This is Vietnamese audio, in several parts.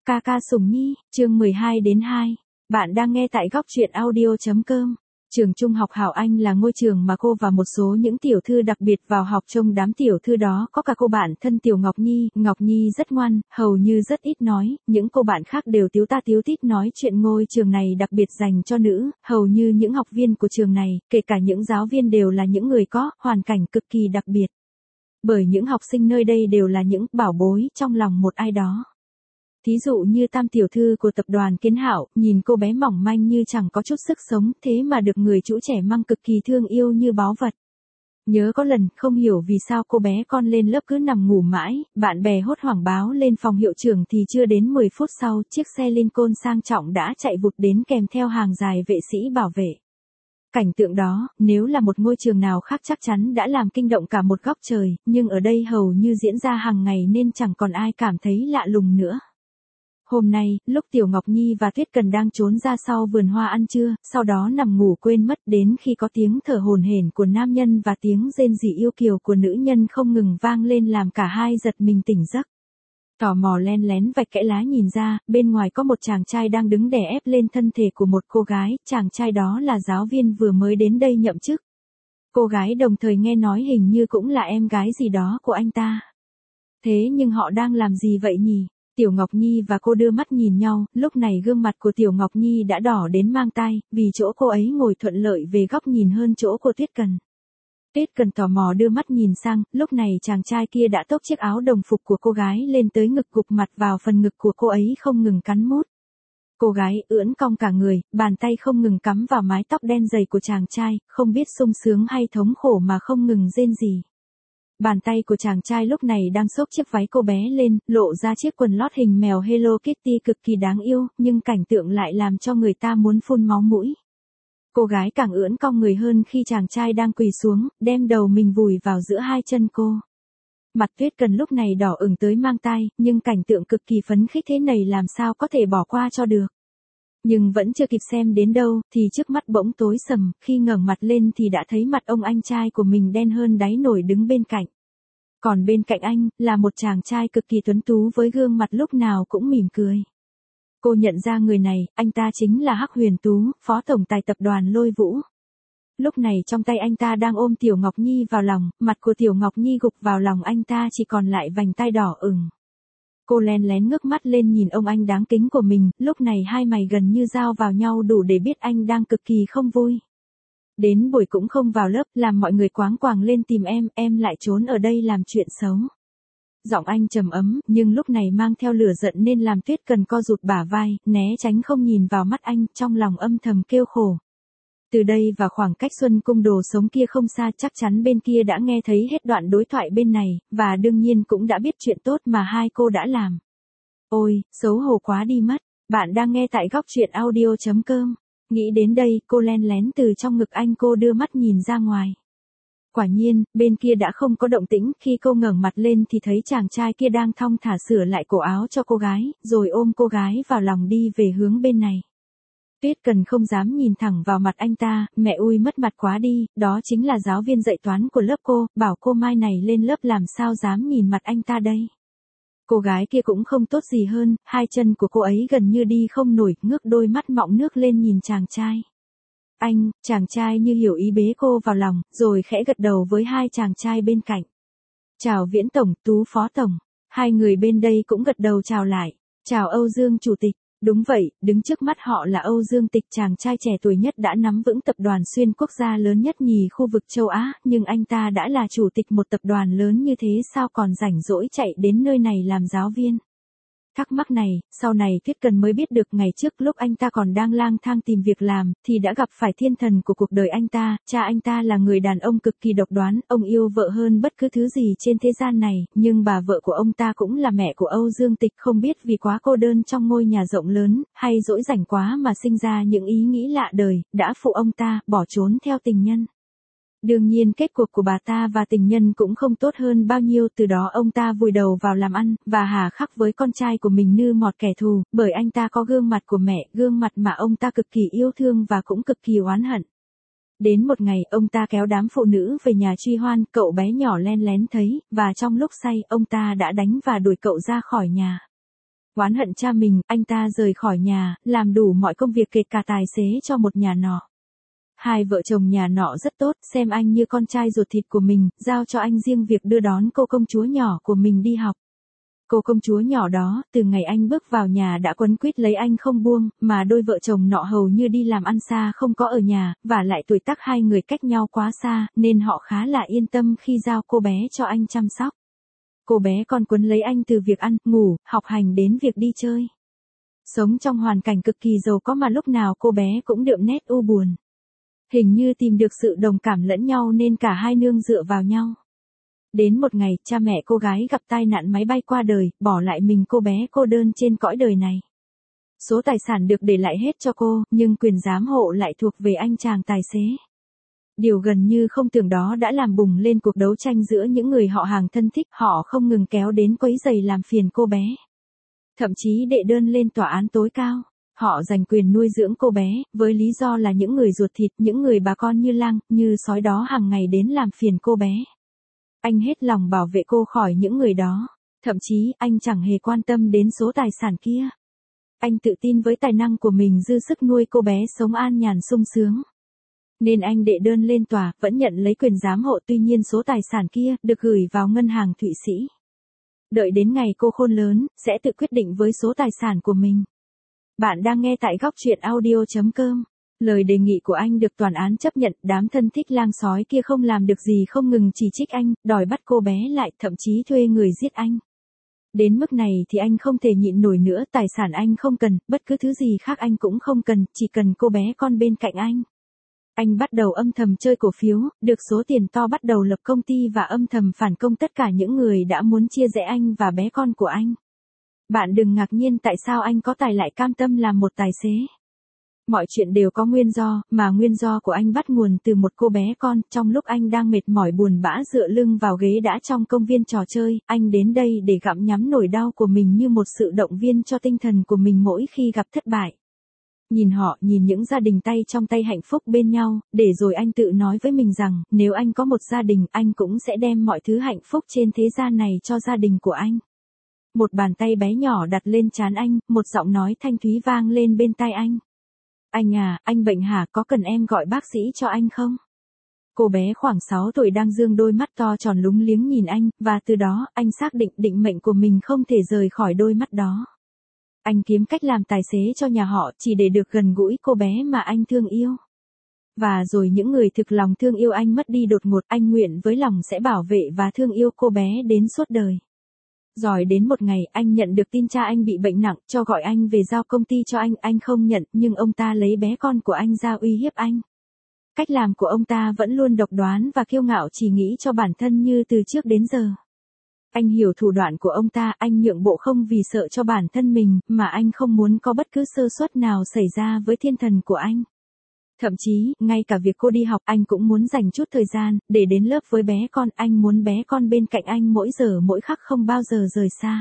Ca ca Sùng Nhi, chương 12 đến 2. Bạn đang nghe tại góc truyện audio.com. Trường Trung học Hảo Anh là ngôi trường mà cô và một số những tiểu thư đặc biệt vào học, trong đám tiểu thư đó có cả cô bạn thân Tiểu Ngọc Nhi. Ngọc Nhi rất ngoan, hầu như rất ít nói, những cô bạn khác đều tíu ta tíu tít nói chuyện. Ngôi trường này đặc biệt dành cho nữ, hầu như những học viên của trường này, kể cả những giáo viên đều là những người có hoàn cảnh cực kỳ đặc biệt. Bởi những học sinh nơi đây đều là những bảo bối trong lòng một ai đó. Thí dụ như Tam tiểu thư của tập đoàn Kiến Hạo, nhìn cô bé mỏng manh như chẳng có chút sức sống, thế mà được người chủ trẻ mang cực kỳ thương yêu như báu vật. Nhớ có lần, không hiểu vì sao cô bé con lên lớp cứ nằm ngủ mãi, bạn bè hốt hoảng báo lên phòng hiệu trưởng thì chưa đến 10 phút sau, chiếc xe Lincoln sang trọng đã chạy vụt đến kèm theo hàng dài vệ sĩ bảo vệ. Cảnh tượng đó, nếu là một ngôi trường nào khác chắc chắn đã làm kinh động cả một góc trời, nhưng ở đây hầu như diễn ra hàng ngày nên chẳng còn ai cảm thấy lạ lùng nữa. Hôm nay, lúc Tiểu Ngọc Nhi và Tuyết Cần đang trốn ra sau vườn hoa ăn trưa, sau đó nằm ngủ quên mất, đến khi có tiếng thở hổn hển của nam nhân và tiếng rên rỉ yêu kiều của nữ nhân không ngừng vang lên làm cả hai giật mình tỉnh giấc. Tò mò len lén vạch kẽ lá nhìn ra, bên ngoài có một chàng trai đang đứng đè ép lên thân thể của một cô gái, chàng trai đó là giáo viên vừa mới đến đây nhậm chức. Cô gái đồng thời nghe nói hình như cũng là em gái gì đó của anh ta. Thế nhưng họ đang làm gì vậy nhỉ? Tiểu Ngọc Nhi và cô đưa mắt nhìn nhau, lúc này gương mặt của Tiểu Ngọc Nhi đã đỏ đến mang tai, vì chỗ cô ấy ngồi thuận lợi về góc nhìn hơn chỗ của Tuyết Cần. Tuyết Cần tò mò đưa mắt nhìn sang, lúc này chàng trai kia đã tốc chiếc áo đồng phục của cô gái lên tới ngực, gục mặt vào phần ngực của cô ấy không ngừng cắn mút. Cô gái ưỡn cong cả người, bàn tay không ngừng cắm vào mái tóc đen dày của chàng trai, không biết sung sướng hay thống khổ mà không ngừng rên rỉ. Bàn tay của chàng trai lúc này đang xốc chiếc váy cô bé lên, lộ ra chiếc quần lót hình mèo Hello Kitty cực kỳ đáng yêu, nhưng cảnh tượng lại làm cho người ta muốn phun máu mũi. Cô gái càng ưỡn cong người hơn khi chàng trai đang quỳ xuống, đem đầu mình vùi vào giữa hai chân cô. Mặt Tuyết Cần lúc này đỏ ửng tới mang tai, nhưng cảnh tượng cực kỳ phấn khích thế này làm sao có thể bỏ qua cho được. Nhưng vẫn chưa kịp xem đến đâu, thì trước mắt bỗng tối sầm, khi ngẩng mặt lên thì đã thấy mặt ông anh trai của mình đen hơn đáy nồi đứng bên cạnh. Còn bên cạnh anh, là một chàng trai cực kỳ tuấn tú với gương mặt lúc nào cũng mỉm cười. Cô nhận ra người này, anh ta chính là Hắc Huyền Tú, phó tổng tài tập đoàn Lôi Vũ. Lúc này trong tay anh ta đang ôm Tiểu Ngọc Nhi vào lòng, mặt của Tiểu Ngọc Nhi gục vào lòng anh ta chỉ còn lại vành tai đỏ ửng. Cô len lén ngước mắt lên nhìn ông anh đáng kính của mình, lúc này hai mày gần như giao vào nhau đủ để biết anh đang cực kỳ không vui. Đến buổi cũng không vào lớp, làm mọi người quáng quàng lên tìm em lại trốn ở đây làm chuyện xấu. Giọng anh trầm ấm, nhưng lúc này mang theo lửa giận nên làm Tuyết Cần co rụt bả vai, né tránh không nhìn vào mắt anh, trong lòng âm thầm kêu khổ. Từ đây và khoảng cách Xuân Cung Đồ Sống kia không xa, chắc chắn bên kia đã nghe thấy hết đoạn đối thoại bên này, và đương nhiên cũng đã biết chuyện tốt mà hai cô đã làm. Ôi, xấu hổ quá đi mất. Bạn đang nghe tại góc truyện audio.com. Nghĩ đến đây, cô len lén từ trong ngực anh cô đưa mắt nhìn ra ngoài. Quả nhiên, bên kia đã không có động tĩnh, khi cô ngẩng mặt lên thì thấy chàng trai kia đang thong thả sửa lại cổ áo cho cô gái, rồi ôm cô gái vào lòng đi về hướng bên này. Tuyết Cần không dám nhìn thẳng vào mặt anh ta, mẹ ui mất mặt quá đi, đó chính là giáo viên dạy toán của lớp cô, bảo cô mai này lên lớp làm sao dám nhìn mặt anh ta đây. Cô gái kia cũng không tốt gì hơn, hai chân của cô ấy gần như đi không nổi, ngước đôi mắt mọng nước lên nhìn chàng trai. Chàng trai như hiểu ý bế cô vào lòng, rồi khẽ gật đầu với hai chàng trai bên cạnh. Chào Viễn Tổng, Tú Phó Tổng. Hai người bên đây cũng gật đầu chào lại. Chào Âu Dương Chủ tịch. Đúng vậy, đứng trước mắt họ là Âu Dương Tịch, chàng trai trẻ tuổi nhất đã nắm vững tập đoàn xuyên quốc gia lớn nhất nhì khu vực châu Á, nhưng anh ta đã là chủ tịch một tập đoàn lớn như thế sao còn rảnh rỗi chạy đến nơi này làm giáo viên. Thắc mắc này, sau này Tuyết Cần mới biết được ngày trước lúc anh ta còn đang lang thang tìm việc làm, thì đã gặp phải thiên thần của cuộc đời anh ta, cha anh ta là người đàn ông cực kỳ độc đoán, ông yêu vợ hơn bất cứ thứ gì trên thế gian này, nhưng bà vợ của ông ta cũng là mẹ của Âu Dương Tịch, không biết vì quá cô đơn trong ngôi nhà rộng lớn, hay dỗi rảnh quá mà sinh ra những ý nghĩ lạ đời, đã phụ ông ta, bỏ trốn theo tình nhân. Đương nhiên kết cục của bà ta và tình nhân cũng không tốt hơn bao nhiêu, từ đó ông ta vùi đầu vào làm ăn, và hà khắc với con trai của mình như một kẻ thù, bởi anh ta có gương mặt của mẹ, gương mặt mà ông ta cực kỳ yêu thương và cũng cực kỳ oán hận. Đến một ngày, ông ta kéo đám phụ nữ về nhà truy hoan, cậu bé nhỏ len lén thấy, và trong lúc say, ông ta đã đánh và đuổi cậu ra khỏi nhà. Oán hận cha mình, anh ta rời khỏi nhà, làm đủ mọi công việc kể cả tài xế cho một nhà nọ. Hai vợ chồng nhà nọ rất tốt, xem anh như con trai ruột thịt của mình, giao cho anh riêng việc đưa đón cô công chúa nhỏ của mình đi học. Cô công chúa nhỏ đó, từ ngày anh bước vào nhà đã quấn quýt lấy anh không buông, mà đôi vợ chồng nọ hầu như đi làm ăn xa không có ở nhà, và lại tuổi tác hai người cách nhau quá xa, nên họ khá là yên tâm khi giao cô bé cho anh chăm sóc. Cô bé còn quấn lấy anh từ việc ăn, ngủ, học hành đến việc đi chơi. Sống trong hoàn cảnh cực kỳ giàu có mà lúc nào cô bé cũng đượm nét u buồn. Hình như tìm được sự đồng cảm lẫn nhau nên cả hai nương dựa vào nhau. Đến một ngày, cha mẹ cô gái gặp tai nạn máy bay qua đời, bỏ lại mình cô bé cô đơn trên cõi đời này. Số tài sản được để lại hết cho cô, nhưng quyền giám hộ lại thuộc về anh chàng tài xế. Điều gần như không tưởng đó đã làm bùng lên cuộc đấu tranh giữa những người họ hàng thân thích, họ không ngừng kéo đến quấy rầy làm phiền cô bé. Thậm chí đệ đơn lên tòa án tối cao. Họ giành quyền nuôi dưỡng cô bé, với lý do là những người ruột thịt, những người bà con như lang, như sói đó hàng ngày đến làm phiền cô bé. Anh hết lòng bảo vệ cô khỏi những người đó. Thậm chí, anh chẳng hề quan tâm đến số tài sản kia. Anh tự tin với tài năng của mình dư sức nuôi cô bé sống an nhàn sung sướng. Nên anh đệ đơn lên tòa, vẫn nhận lấy quyền giám hộ, tuy nhiên số tài sản kia được gửi vào ngân hàng Thụy Sĩ. Đợi đến ngày cô khôn lớn, sẽ tự quyết định với số tài sản của mình. Bạn đang nghe tại góc truyện audio.com. Lời đề nghị của anh được tòa án chấp nhận, đám thân thích lang sói kia không làm được gì không ngừng chỉ trích anh, đòi bắt cô bé lại, thậm chí thuê người giết anh. Đến mức này thì anh không thể nhịn nổi nữa, tài sản anh không cần, bất cứ thứ gì khác anh cũng không cần, chỉ cần cô bé con bên cạnh anh. Anh bắt đầu âm thầm chơi cổ phiếu, được số tiền to bắt đầu lập công ty và âm thầm phản công tất cả những người đã muốn chia rẽ anh và bé con của anh. Bạn đừng ngạc nhiên tại sao anh có tài lại cam tâm làm một tài xế. Mọi chuyện đều có nguyên do, mà nguyên do của anh bắt nguồn từ một cô bé con. Trong lúc anh đang mệt mỏi buồn bã dựa lưng vào ghế đá trong công viên trò chơi, anh đến đây để gặm nhấm nỗi đau của mình như một sự động viên cho tinh thần của mình mỗi khi gặp thất bại. Nhìn họ, nhìn những gia đình tay trong tay hạnh phúc bên nhau, để rồi anh tự nói với mình rằng, nếu anh có một gia đình, anh cũng sẽ đem mọi thứ hạnh phúc trên thế gian này cho gia đình của anh. Một bàn tay bé nhỏ đặt lên trán anh, một giọng nói thanh thúy vang lên bên tai anh. Anh à, anh bệnh hả, có cần em gọi bác sĩ cho anh không? Cô bé khoảng 6 tuổi đang dương đôi mắt to tròn lúng liếng nhìn anh, và từ đó, anh xác định định mệnh của mình không thể rời khỏi đôi mắt đó. Anh kiếm cách làm tài xế cho nhà họ, chỉ để được gần gũi cô bé mà anh thương yêu. Và rồi những người thực lòng thương yêu anh mất đi đột ngột, anh nguyện với lòng sẽ bảo vệ và thương yêu cô bé đến suốt đời. Rồi đến một ngày, anh nhận được tin cha anh bị bệnh nặng, cho gọi anh về giao công ty cho anh không nhận, nhưng ông ta lấy bé con của anh ra uy hiếp anh. Cách làm của ông ta vẫn luôn độc đoán và kiêu ngạo, chỉ nghĩ cho bản thân như từ trước đến giờ. Anh hiểu thủ đoạn của ông ta, anh nhượng bộ không vì sợ cho bản thân mình, mà anh không muốn có bất cứ sơ suất nào xảy ra với thiên thần của anh. Thậm chí, ngay cả việc cô đi học, anh cũng muốn dành chút thời gian, để đến lớp với bé con, anh muốn bé con bên cạnh anh mỗi giờ mỗi khắc không bao giờ rời xa.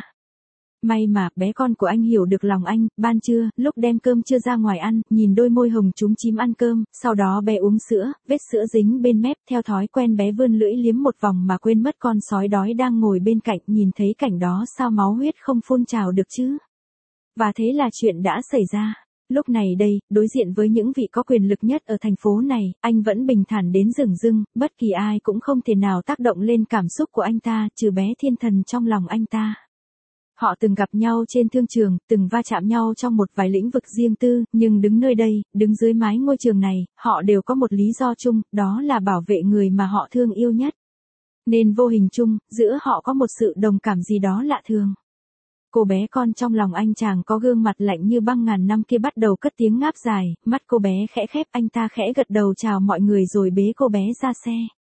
May mà, bé con của anh hiểu được lòng anh, ban trưa, lúc đem cơm trưa ra ngoài ăn, nhìn đôi môi hồng chúm chím ăn cơm, sau đó bé uống sữa, vết sữa dính bên mép, theo thói quen bé vươn lưỡi liếm một vòng mà quên mất con sói đói đang ngồi bên cạnh, nhìn thấy cảnh đó sao máu huyết không phun trào được chứ. Và thế là chuyện đã xảy ra. Lúc này đây, đối diện với những vị có quyền lực nhất ở thành phố này, anh vẫn bình thản đến dửng dưng, bất kỳ ai cũng không thể nào tác động lên cảm xúc của anh ta, trừ bé thiên thần trong lòng anh ta. Họ từng gặp nhau trên thương trường, từng va chạm nhau trong một vài lĩnh vực riêng tư, nhưng đứng nơi đây, đứng dưới mái ngôi trường này, họ đều có một lý do chung, đó là bảo vệ người mà họ thương yêu nhất. Nên vô hình chung, giữa họ có một sự đồng cảm gì đó lạ thường. Cô bé con trong lòng anh chàng có gương mặt lạnh như băng ngàn năm kia bắt đầu cất tiếng ngáp dài, mắt cô bé khẽ khép, anh ta khẽ gật đầu chào mọi người rồi bế cô bé ra xe.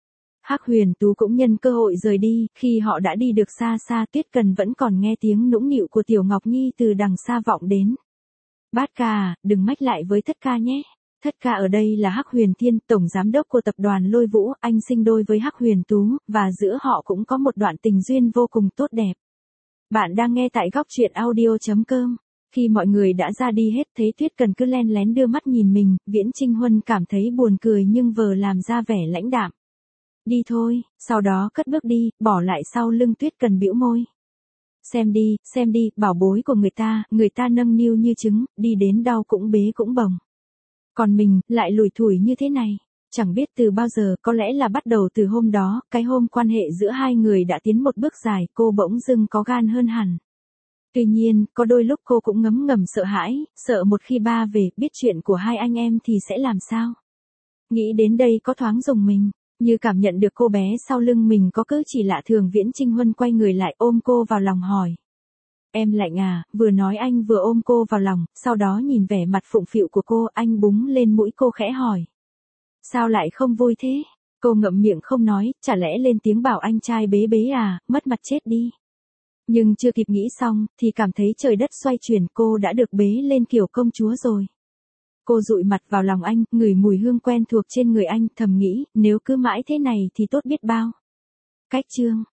Hắc Huyền Tú cũng nhân cơ hội rời đi, khi họ đã đi được xa xa, Tuyết Cần vẫn còn nghe tiếng nũng nịu của Tiểu Ngọc Nhi từ đằng xa vọng đến. Bát ca à, đừng mách lại với Thất ca nhé. Thất ca ở đây là Hắc Huyền Thiên, tổng giám đốc của tập đoàn Lôi Vũ, anh sinh đôi với Hắc Huyền Tú, và giữa họ cũng có một đoạn tình duyên vô cùng tốt đẹp. Bạn đang nghe tại góc truyện audio.com. Khi mọi người đã ra đi hết, thấy Tuyết Cần cứ len lén đưa mắt nhìn mình, Viễn Trinh Huân cảm thấy buồn cười nhưng vờ làm ra vẻ lãnh đạm. Đi thôi, sau đó cất bước đi, bỏ lại sau lưng Tuyết Cần bĩu môi. xem đi, bảo bối của người ta nâng niu như trứng, đi đến đau cũng bế cũng bồng. Còn mình, lại lủi thủi như thế này. Chẳng biết từ bao giờ, có lẽ là bắt đầu từ hôm đó, cái hôm quan hệ giữa hai người đã tiến một bước dài, cô bỗng dưng có gan hơn hẳn. Tuy nhiên, có đôi lúc cô cũng ngấm ngầm sợ hãi, sợ một khi ba về, biết chuyện của hai anh em thì sẽ làm sao. Nghĩ đến đây có thoáng rùng mình, như cảm nhận được cô bé sau lưng mình có cử chỉ lạ thường. Viễn Trinh Huân quay người lại ôm cô vào lòng hỏi. Em lạnh à? Vừa nói anh vừa ôm cô vào lòng, sau đó nhìn vẻ mặt phụng phịu của cô, anh búng lên mũi cô khẽ hỏi. Sao lại không vui thế? Cô ngậm miệng không nói, chả lẽ lên tiếng bảo anh trai bế bế à, mất mặt chết đi. Nhưng chưa kịp nghĩ xong, thì cảm thấy trời đất xoay chuyển, cô đã được bế lên kiểu công chúa rồi. Cô dụi mặt vào lòng anh, ngửi mùi hương quen thuộc trên người anh, thầm nghĩ, nếu cứ mãi thế này thì tốt biết bao. Cách chương